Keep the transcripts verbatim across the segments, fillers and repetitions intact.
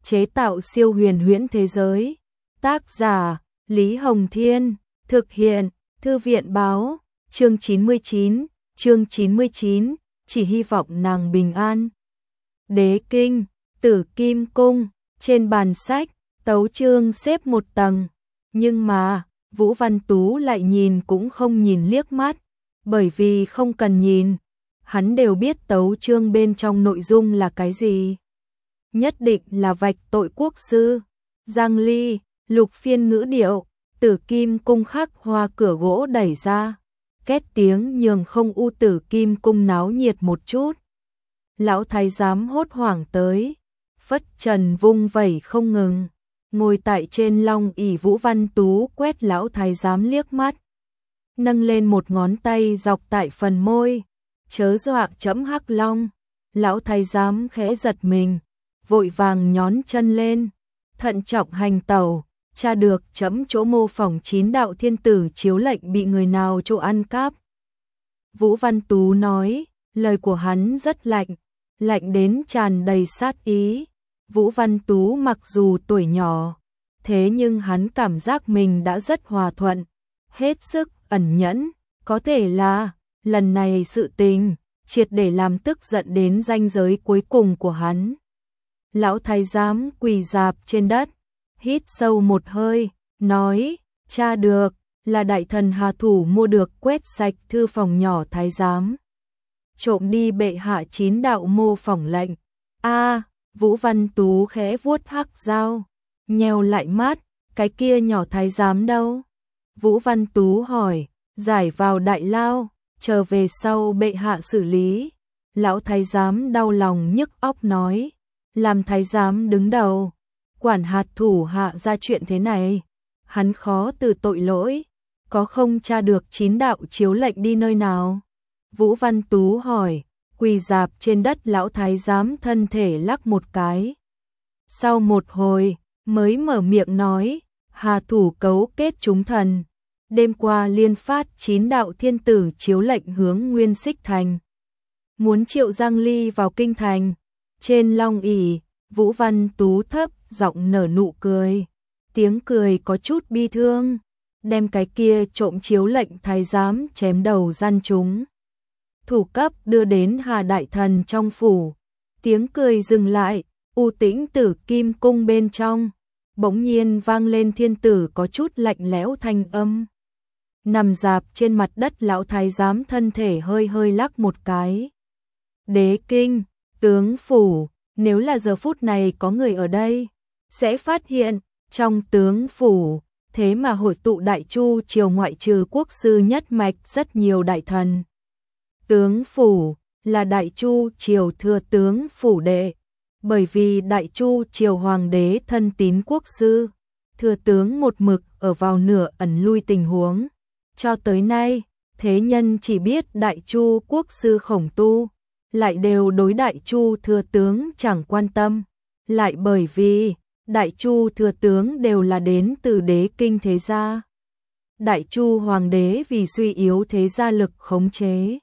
chế tạo siêu huyền huyễn thế giới. Tác giả Lý Hồng Thiên, thực hiện Thư viện Báo. Chương chín mươi chín, chương chín mươi chín, chỉ hy vọng nàng bình an. Đế kinh, Tử Kim cung, trên bàn sách, tấu chương xếp một tầng, nhưng mà Vũ Văn Tú lại nhìn cũng không nhìn liếc mắt, bởi vì không cần nhìn, hắn đều biết tấu chương bên trong nội dung là cái gì. Nhất định là vạch tội quốc sư. Giang Ly, Lục Phiên ngữ điệu, Tử Kim cung khắc hoa cửa gỗ đẩy ra, két tiếng nhường không u Tử Kim cung náo nhiệt một chút. Lão thái giám hốt hoảng tới, phất trần vung vẩy không ngừng, ngồi tại trên long ỷ Vũ Văn Tú quét lão thái giám liếc mắt, nâng lên một ngón tay dọc tại phần môi, chớ dọa trẫm Hắc Long. Lão thái giám khẽ giật mình, vội vàng nhón chân lên, thận trọng hành tẩu, tra được trẫm chỗ mô phỏng chín đạo thiên tử chiếu lệnh bị người nào chỗ ăn cắp. Vũ Văn Tú nói, lời của hắn rất lạnh, lạnh đến tràn đầy sát ý. Vũ Văn Tú mặc dù tuổi nhỏ, thế nhưng hắn cảm giác mình đã rất hòa thuận, hết sức ẩn nhẫn, có thể là lần này sự tình triệt để làm tức giận đến ranh giới cuối cùng của hắn. Lão thái giám quỳ rạp trên đất, hít sâu một hơi, nói, tra được, là đại thần Hà Thủ mua được quét sạch thư phòng nhỏ thái giám, trộm đi bệ hạ chín đạo mô phỏng lệnh. A, Vũ Văn Tú khẽ vuốt hắc dao, nheo lại mắt, cái kia nhỏ thái giám đâu? Vũ Văn Tú hỏi, giải vào đại lao, chờ về sau bệ hạ xử lý. Lão thái giám đau lòng nhức óc nói, làm thái giám đứng đầu, quản hạt thủ hạ ra chuyện thế này, hắn khó từ tội lỗi, có không tra được chín đạo chiếu lệnh đi nơi nào? Vũ Văn Tú hỏi, quỳ rạp trên đất lão thái giám thân thể lắc một cái. Sau một hồi, mới mở miệng nói, Hà Thủ cấu kết chúng thần, đêm qua liên phát chín đạo thiên tử chiếu lệnh hướng Nguyên Xích Thành, muốn triệu Giang Ly vào kinh thành. Trên long ỷ, Vũ Văn Tú thấp giọng nở nụ cười, tiếng cười có chút bi thương, đem cái kia trộm chiếu lệnh thái giám chém đầu gian chúng. Thủ cấp đưa đến Hà đại thần trong phủ, tiếng cười dừng lại, u tĩnh Tử Kim cung bên trong, bỗng nhiên vang lên thiên tử có chút lạnh lẽo thanh âm. Nằm dạp trên mặt đất lão thái giám thân thể hơi hơi lắc một cái. Đế kinh, tướng phủ, nếu là giờ phút này có người ở đây, sẽ phát hiện, trong tướng phủ, thế mà hội tụ đại chu triều ngoại trừ quốc sư nhất mạch rất nhiều đại thần. Tướng phủ là đại chu triều thừa tướng phủ đệ, bởi vì đại chu triều hoàng đế thân tín quốc sư, thừa tướng một mực ở vào nửa ẩn lui tình huống. Cho tới nay, thế nhân chỉ biết đại chu quốc sư Khổng Tu, lại đều đối đại chu thừa tướng chẳng quan tâm, lại bởi vì đại chu thừa tướng đều là đến từ đế kinh thế gia. Đại chu hoàng đế vì suy yếu thế gia lực khống chế,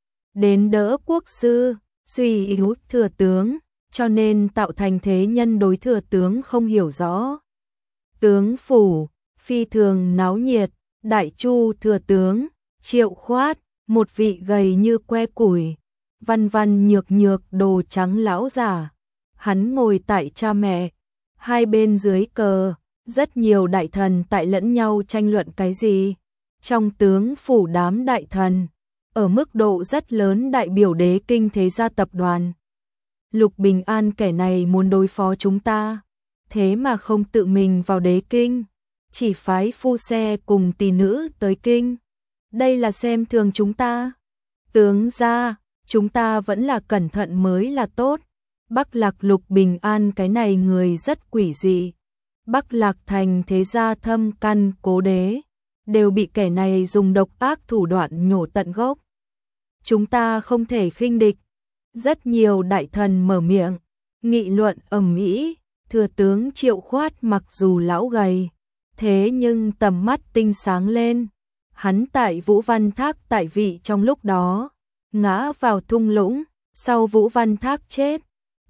đến đỡ quốc sư, suy yếu thừa tướng, cho nên tạo thành thế nhân đối thừa tướng không hiểu rõ. Tướng phủ, phi thường náo nhiệt, đại chu thừa tướng, Triệu Khoát, một vị gầy như que củi, văn văn nhược nhược đồ trắng lão giả. Hắn ngồi tại cha mẹ, hai bên dưới cờ, rất nhiều đại thần tại lẫn nhau tranh luận cái gì. Trong tướng phủ đám đại thần, ở mức độ rất lớn đại biểu đế kinh thế gia tập đoàn. Lục Bình An kẻ này muốn đối phó chúng ta, thế mà không tự mình vào đế kinh, chỉ phái phu xe cùng tỷ nữ tới kinh. Đây là xem thường chúng ta. Tướng gia, chúng ta vẫn là cẩn thận mới là tốt. Bắc Lạc Lục Bình An cái này người rất quỷ dị. Bắc Lạc thành thế gia thâm căn cố đế, đều bị kẻ này dùng độc ác thủ đoạn nhổ tận gốc. Chúng ta không thể khinh địch. Rất nhiều đại thần mở miệng, nghị luận ầm ĩ. Thừa tướng Triệu Khoát mặc dù lão gầy, thế nhưng tầm mắt tinh sáng lên. Hắn tại Vũ Văn Thác tại vị trong lúc đó, ngã vào thung lũng, sau Vũ Văn Thác chết,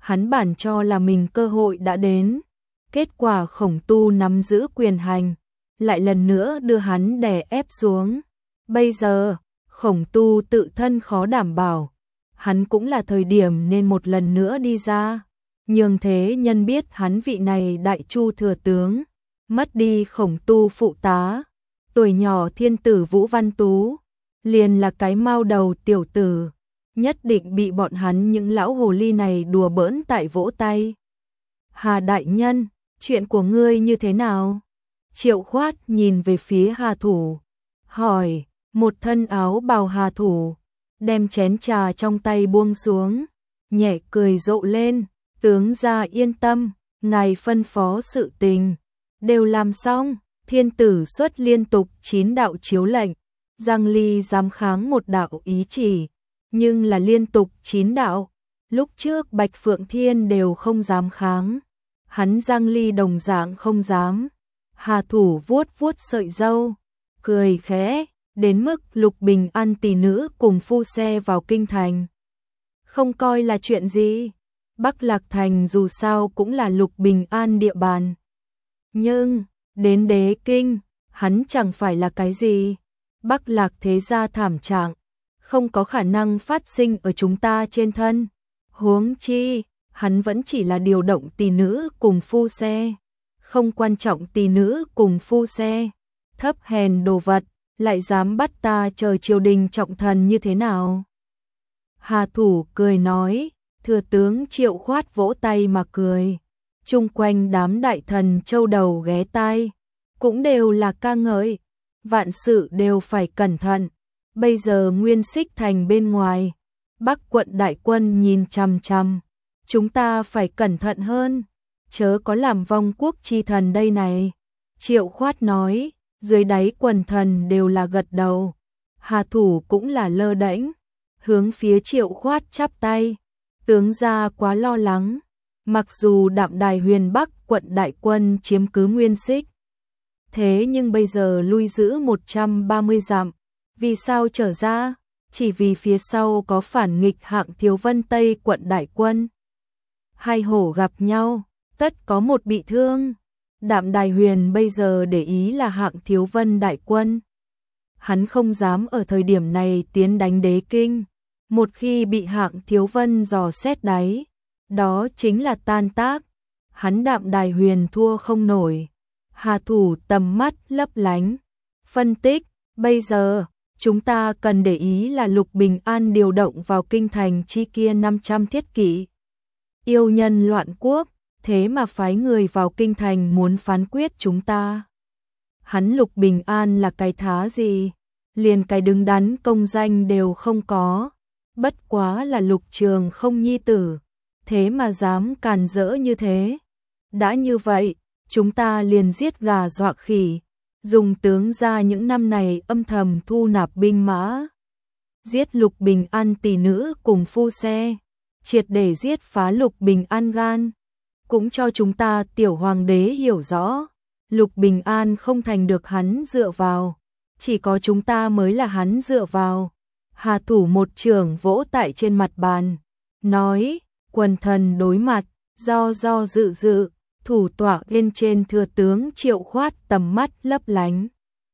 Hắn bản cho là mình cơ hội đã đến, kết quả Khổng Tu nắm giữ quyền hành, lại lần nữa đưa hắn đè ép xuống. Bây giờ, Khổng Tu tự thân khó đảm bảo, hắn cũng là thời điểm nên một lần nữa đi ra, nhường thế nhân biết hắn vị này đại chu thừa tướng, mất đi Khổng Tu phụ tá, tuổi nhỏ thiên tử Vũ Văn Tú, liền là cái mao đầu tiểu tử, nhất định bị bọn hắn những lão hồ ly này đùa bỡn tại vỗ tay. Hà đại nhân, chuyện của ngươi như thế nào? Triệu Khoát nhìn về phía Hà Thủ, hỏi. Một thân áo bào Hà Thủ, đem chén trà trong tay buông xuống, nhẹ cười rộ lên, tướng gia yên tâm, ngài phân phó sự tình, đều làm xong, thiên tử xuất liên tục chín đạo chiếu lệnh, Giang Ly dám kháng một đạo ý chỉ, nhưng là liên tục chín đạo, lúc trước Bạch Phượng Thiên đều không dám kháng, hắn Giang Ly đồng dạng không dám. Hà Thủ vuốt vuốt sợi râu, cười khẽ. Đến mức Lục Bình An tỷ nữ cùng phu xe vào kinh thành, không coi là chuyện gì. Bắc Lạc Thành dù sao cũng là Lục Bình An địa bàn. Nhưng, đến đế kinh, hắn chẳng phải là cái gì. Bắc Lạc thế gia thảm trạng, không có khả năng phát sinh ở chúng ta trên thân. Huống chi, hắn vẫn chỉ là điều động tỷ nữ cùng phu xe. Không quan trọng tỷ nữ cùng phu xe, thấp hèn đồ vật. Lại dám bắt ta chờ triều đình trọng thần như thế nào? Hà Thủ cười nói, thừa tướng Triệu Khoát vỗ tay mà cười. Chung quanh đám đại thần châu đầu ghé tai, cũng đều là ca ngợi. Vạn sự đều phải cẩn thận. Bây giờ Nguyên Xích Thành bên ngoài, Bắc quận đại quân nhìn chằm chằm. Chúng ta phải cẩn thận hơn, chớ có làm vong quốc chi thần đây này. Triệu Khoát nói. Dưới đáy quần thần đều là gật đầu, Hà Thủ cũng là lơ đễnh, hướng phía Triệu Khoát chắp tay, tướng gia quá lo lắng, mặc dù Đạm Đài Huyền Bắc quận đại quân chiếm cứ Nguyên Xích, thế nhưng bây giờ lui giữ một trăm ba mươi dặm, vì sao trở ra? Chỉ vì phía sau có phản nghịch Hạng Thiếu Vân Tây quận đại quân. Hai hổ gặp nhau, tất có một bị thương. Đạm Đài Huyền bây giờ để ý là Hạng Thiếu Vân đại quân. Hắn không dám ở thời điểm này tiến đánh đế kinh. Một khi bị Hạng Thiếu Vân dò xét đáy, đó chính là tan tác. Hắn Đạm Đài Huyền thua không nổi. Hà Thủ tầm mắt lấp lánh, phân tích, bây giờ, chúng ta cần để ý là Lục Bình An điều động vào kinh thành chi kia năm trăm thiết kỵ. Yêu nhân loạn quốc. Thế mà phái người vào kinh thành muốn phán quyết chúng ta. Hắn Lục Bình An là cái thá gì? Liền cái đứng đắn công danh đều không có. Bất quá là Lục Trường không nhi tử. Thế mà dám càn rỡ như thế. Đã như vậy, chúng ta liền giết gà dọa khỉ. Dùng tướng ra những năm này âm thầm thu nạp binh mã. Giết Lục Bình An tỷ nữ cùng phu xe. Triệt để giết phá Lục Bình An gan. Cũng cho chúng ta tiểu hoàng đế hiểu rõ, Lục Bình An không thành được hắn dựa vào, chỉ có chúng ta mới là hắn dựa vào. Hà Thủ một trường vỗ tại trên mặt bàn, nói, quần thần đối mặt, do do dự dự, thủ tọa bên trên thừa tướng Triệu Khoát tầm mắt lấp lánh.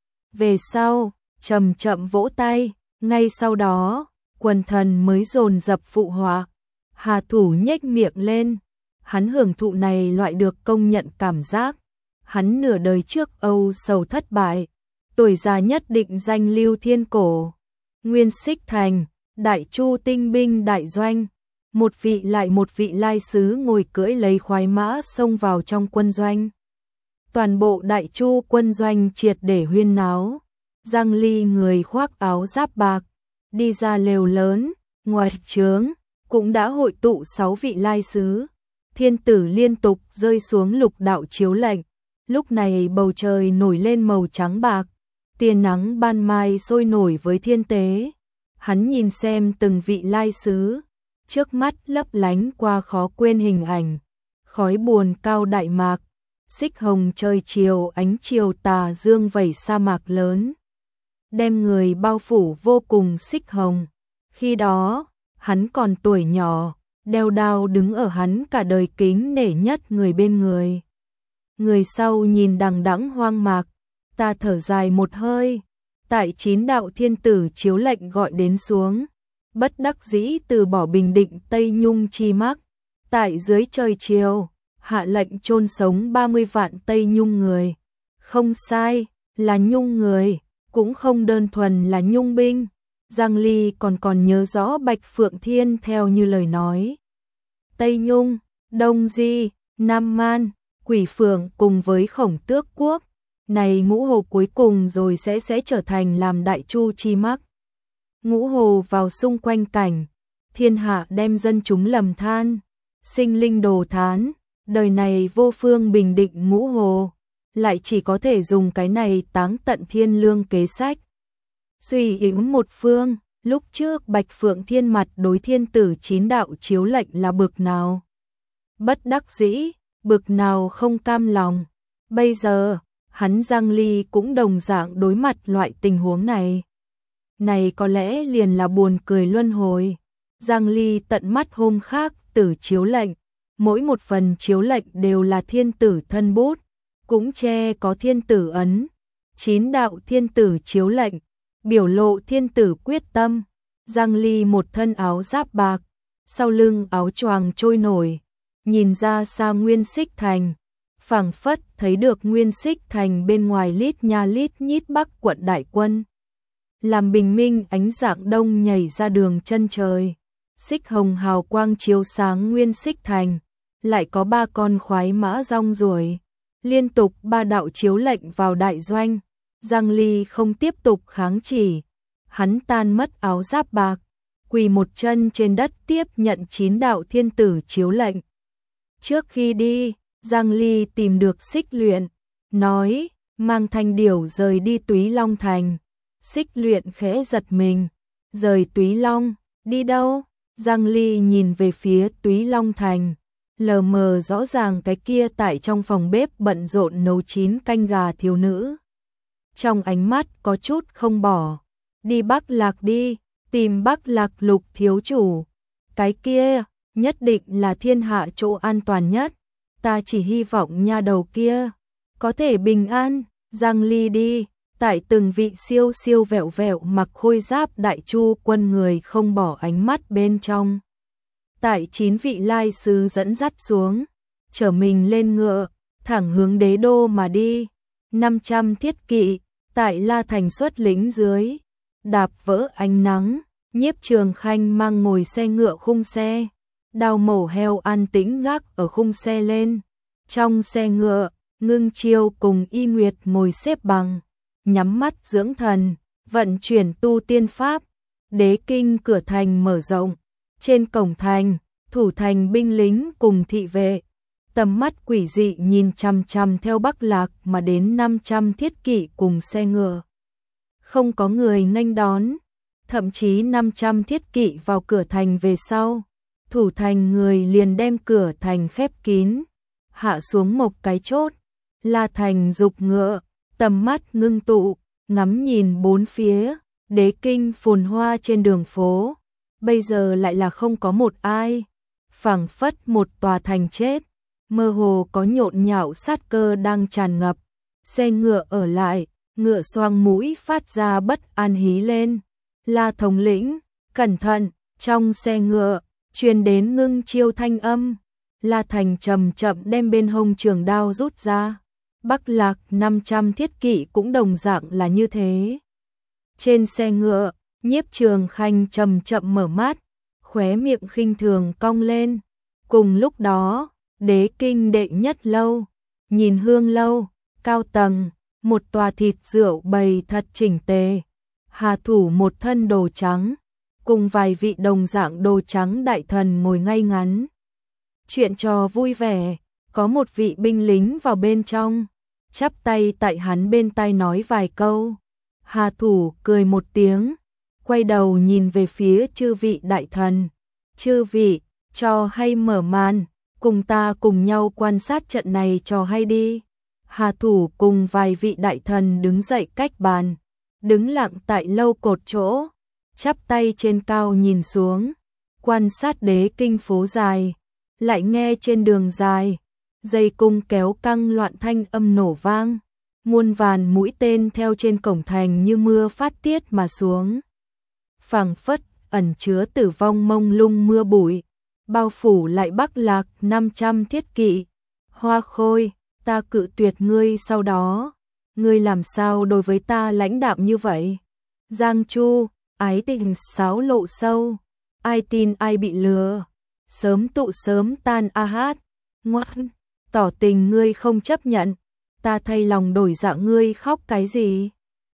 Về sau, chậm chậm vỗ tay, ngay sau đó, quần thần mới dồn dập phụ họa. Hà Thủ nhếch miệng lên. Hắn hưởng thụ này loại được công nhận cảm giác. Hắn nửa đời trước âu sầu thất bại, tuổi già nhất định danh lưu thiên cổ. Nguyên Xích Thành, Đại Chu tinh binh đại doanh, một vị lại một vị lai sứ ngồi cưỡi lấy khoái mã xông vào trong quân doanh. Toàn bộ Đại Chu quân doanh triệt để huyên náo. Giang Ly người khoác áo giáp bạc, đi ra lều lớn, ngoài trướng cũng đã hội tụ sáu vị lai sứ. Thiên tử liên tục rơi xuống lục đạo chiếu lệnh, lúc này bầu trời nổi lên màu trắng bạc, tia nắng ban mai sôi nổi với thiên tế. Hắn nhìn xem từng vị lai sứ, trước mắt lấp lánh qua khó quên hình ảnh, khói buồn cao đại mạc, xích hồng trời chiều ánh chiều tà dương vẩy sa mạc lớn, đem người bao phủ vô cùng xích hồng. Khi đó, hắn còn tuổi nhỏ, đeo đao đứng ở hắn cả đời kính nể nhất người bên người. Người sau nhìn đằng đẵng hoang mạc, ta thở dài một hơi, tại chín đạo thiên tử chiếu lệnh gọi đến xuống, bất đắc dĩ từ bỏ Bình Định Tây Nhung chi mắc, tại dưới trời chiều, hạ lệnh chôn sống ba mươi vạn Tây Nhung người. Không sai, là Nhung người, cũng không đơn thuần là Nhung binh. Giang Ly còn còn nhớ rõ Bạch Phượng Thiên theo như lời nói. Tây Nhung, Đông Di, Nam Man, Quỷ Phượng cùng với Khổng Tước Quốc, này ngũ hồ cuối cùng rồi sẽ sẽ trở thành làm đại chu chi mắc. Ngũ hồ vào xung quanh cảnh, thiên hạ đem dân chúng lầm than, sinh linh đồ thán, đời này vô phương bình định ngũ hồ, lại chỉ có thể dùng cái này táng tận thiên lương kế sách. Suy yếu một phương, lúc trước Bạch Phượng Thiên mặt đối thiên tử chín đạo chiếu lệnh là bực nào. Bất đắc dĩ, bực nào không cam lòng. Bây giờ, hắn Giang Ly cũng đồng dạng đối mặt loại tình huống này. Này có lẽ liền là buồn cười luân hồi. Giang Ly tận mắt hôm khác tử chiếu lệnh, mỗi một phần chiếu lệnh đều là thiên tử thân bút, cũng che có thiên tử ấn. Chín đạo thiên tử chiếu lệnh, biểu lộ thiên tử quyết tâm. Giang Ly một thân áo giáp bạc, sau lưng áo choàng trôi nổi, nhìn ra xa Nguyên Xích Thành, phảng phất thấy được Nguyên Xích Thành bên ngoài lít nha lít nhít Bắc quận đại quân. Làm bình minh ánh dạng đông nhảy ra đường chân trời, xích hồng hào quang chiếu sáng Nguyên Xích Thành, lại có ba con khoái mã rong ruổi, liên tục ba đạo chiếu lệnh vào đại doanh. Giang Ly không tiếp tục kháng chỉ, hắn tan mất áo giáp bạc, quỳ một chân trên đất tiếp nhận chín đạo thiên tử chiếu lệnh. Trước khi đi, Giang Ly tìm được Xích Luyện, nói, mang Thanh Điểu rời đi Túy Long Thành. Xích Luyện khẽ giật mình, rời Túy Long, đi đâu? Giang Ly nhìn về phía Túy Long Thành, lờ mờ rõ ràng cái kia tại trong phòng bếp bận rộn nấu chín canh gà thiếu nữ. Trong ánh mắt có chút không bỏ, đi Bắc Lạc đi, tìm Bắc Lạc Lục thiếu chủ. Cái kia, nhất định là thiên hạ chỗ an toàn nhất, ta chỉ hy vọng nha đầu kia có thể bình an. Giang Ly đi, tại từng vị siêu siêu vẹo vẹo mặc khôi giáp đại chu quân người không bỏ ánh mắt bên trong. Tại chín vị lai sứ dẫn dắt xuống, chở mình lên ngựa, thẳng hướng đế đô mà đi. năm trăm thiết kỵ, tại La Thành xuất lính dưới, đạp vỡ ánh nắng, Nhiếp Trường Khanh mang ngồi xe ngựa khung xe, đao mổ heo an tĩnh gác ở khung xe lên. Trong xe ngựa, Ngưng Chiêu cùng Y Nguyệt ngồi xếp bằng, nhắm mắt dưỡng thần, vận chuyển tu tiên pháp. Đế kinh cửa thành mở rộng, trên cổng thành, thủ thành binh lính cùng thị vệ, tầm mắt quỷ dị nhìn chằm chằm theo Bắc Lạc mà đến năm trăm thiết kỵ cùng xe ngựa. Không có người nghênh đón, thậm chí năm trăm thiết kỵ vào cửa thành về sau, thủ thành người liền đem cửa thành khép kín, hạ xuống một cái chốt. La Thành dục ngựa, tầm mắt ngưng tụ, ngắm nhìn bốn phía, đế kinh phồn hoa trên đường phố, bây giờ lại là không có một ai, phảng phất một tòa thành chết, mơ hồ có nhộn nhạo sát cơ đang tràn ngập. Xe ngựa ở lại, ngựa xoang mũi phát ra bất an hí lên. La thống lĩnh, cẩn thận. Trong xe ngựa truyền đến Ngưng Chiêu thanh âm. La Thành chậm chậm đem bên hông trường đao rút ra. Bắc Lạc năm trăm thiết kỵ cũng đồng dạng là như thế. Trên xe ngựa, Nhiếp Trường Khanh chậm chậm mở mắt, khóe miệng khinh thường cong lên. Cùng lúc đó, đế kinh đệ nhất lâu, nhìn hương lâu, cao tầng, một tòa thịt rượu bày thật chỉnh tề. Hà thủ một thân đồ trắng, cùng vài vị đồng dạng đồ trắng đại thần ngồi ngay ngắn. Chuyện trò vui vẻ, có một vị binh lính vào bên trong, chắp tay tại hắn bên tai nói vài câu. Hà thủ cười một tiếng, quay đầu nhìn về phía chư vị đại thần. Chư vị, cho hay mở màn, cùng ta cùng nhau quan sát trận này cho hay đi. Hà thủ cùng vài vị đại thần đứng dậy cách bàn, đứng lặng tại lâu cột chỗ, chắp tay trên cao nhìn xuống. quan sát đế kinh phố dài, lại nghe trên đường dài, dây cung kéo căng loạn thanh âm nổ vang, muôn vàn mũi tên theo trên cổng thành như mưa phát tiết mà xuống. Phảng phất ẩn chứa tử vong mông lung mưa bụi, bao phủ lại Bắc Lạc năm trăm thiết kỵ. Hoa Khôi, ta cự tuyệt ngươi sau đó, ngươi làm sao đối với ta lãnh đạm như vậy? Giang Chu, ái tình sáo lộ sâu, ai tin ai bị lừa, sớm tụ sớm tan a hát, ngoan, tỏ tình ngươi không chấp nhận, ta thay lòng đổi dạ ngươi khóc cái gì?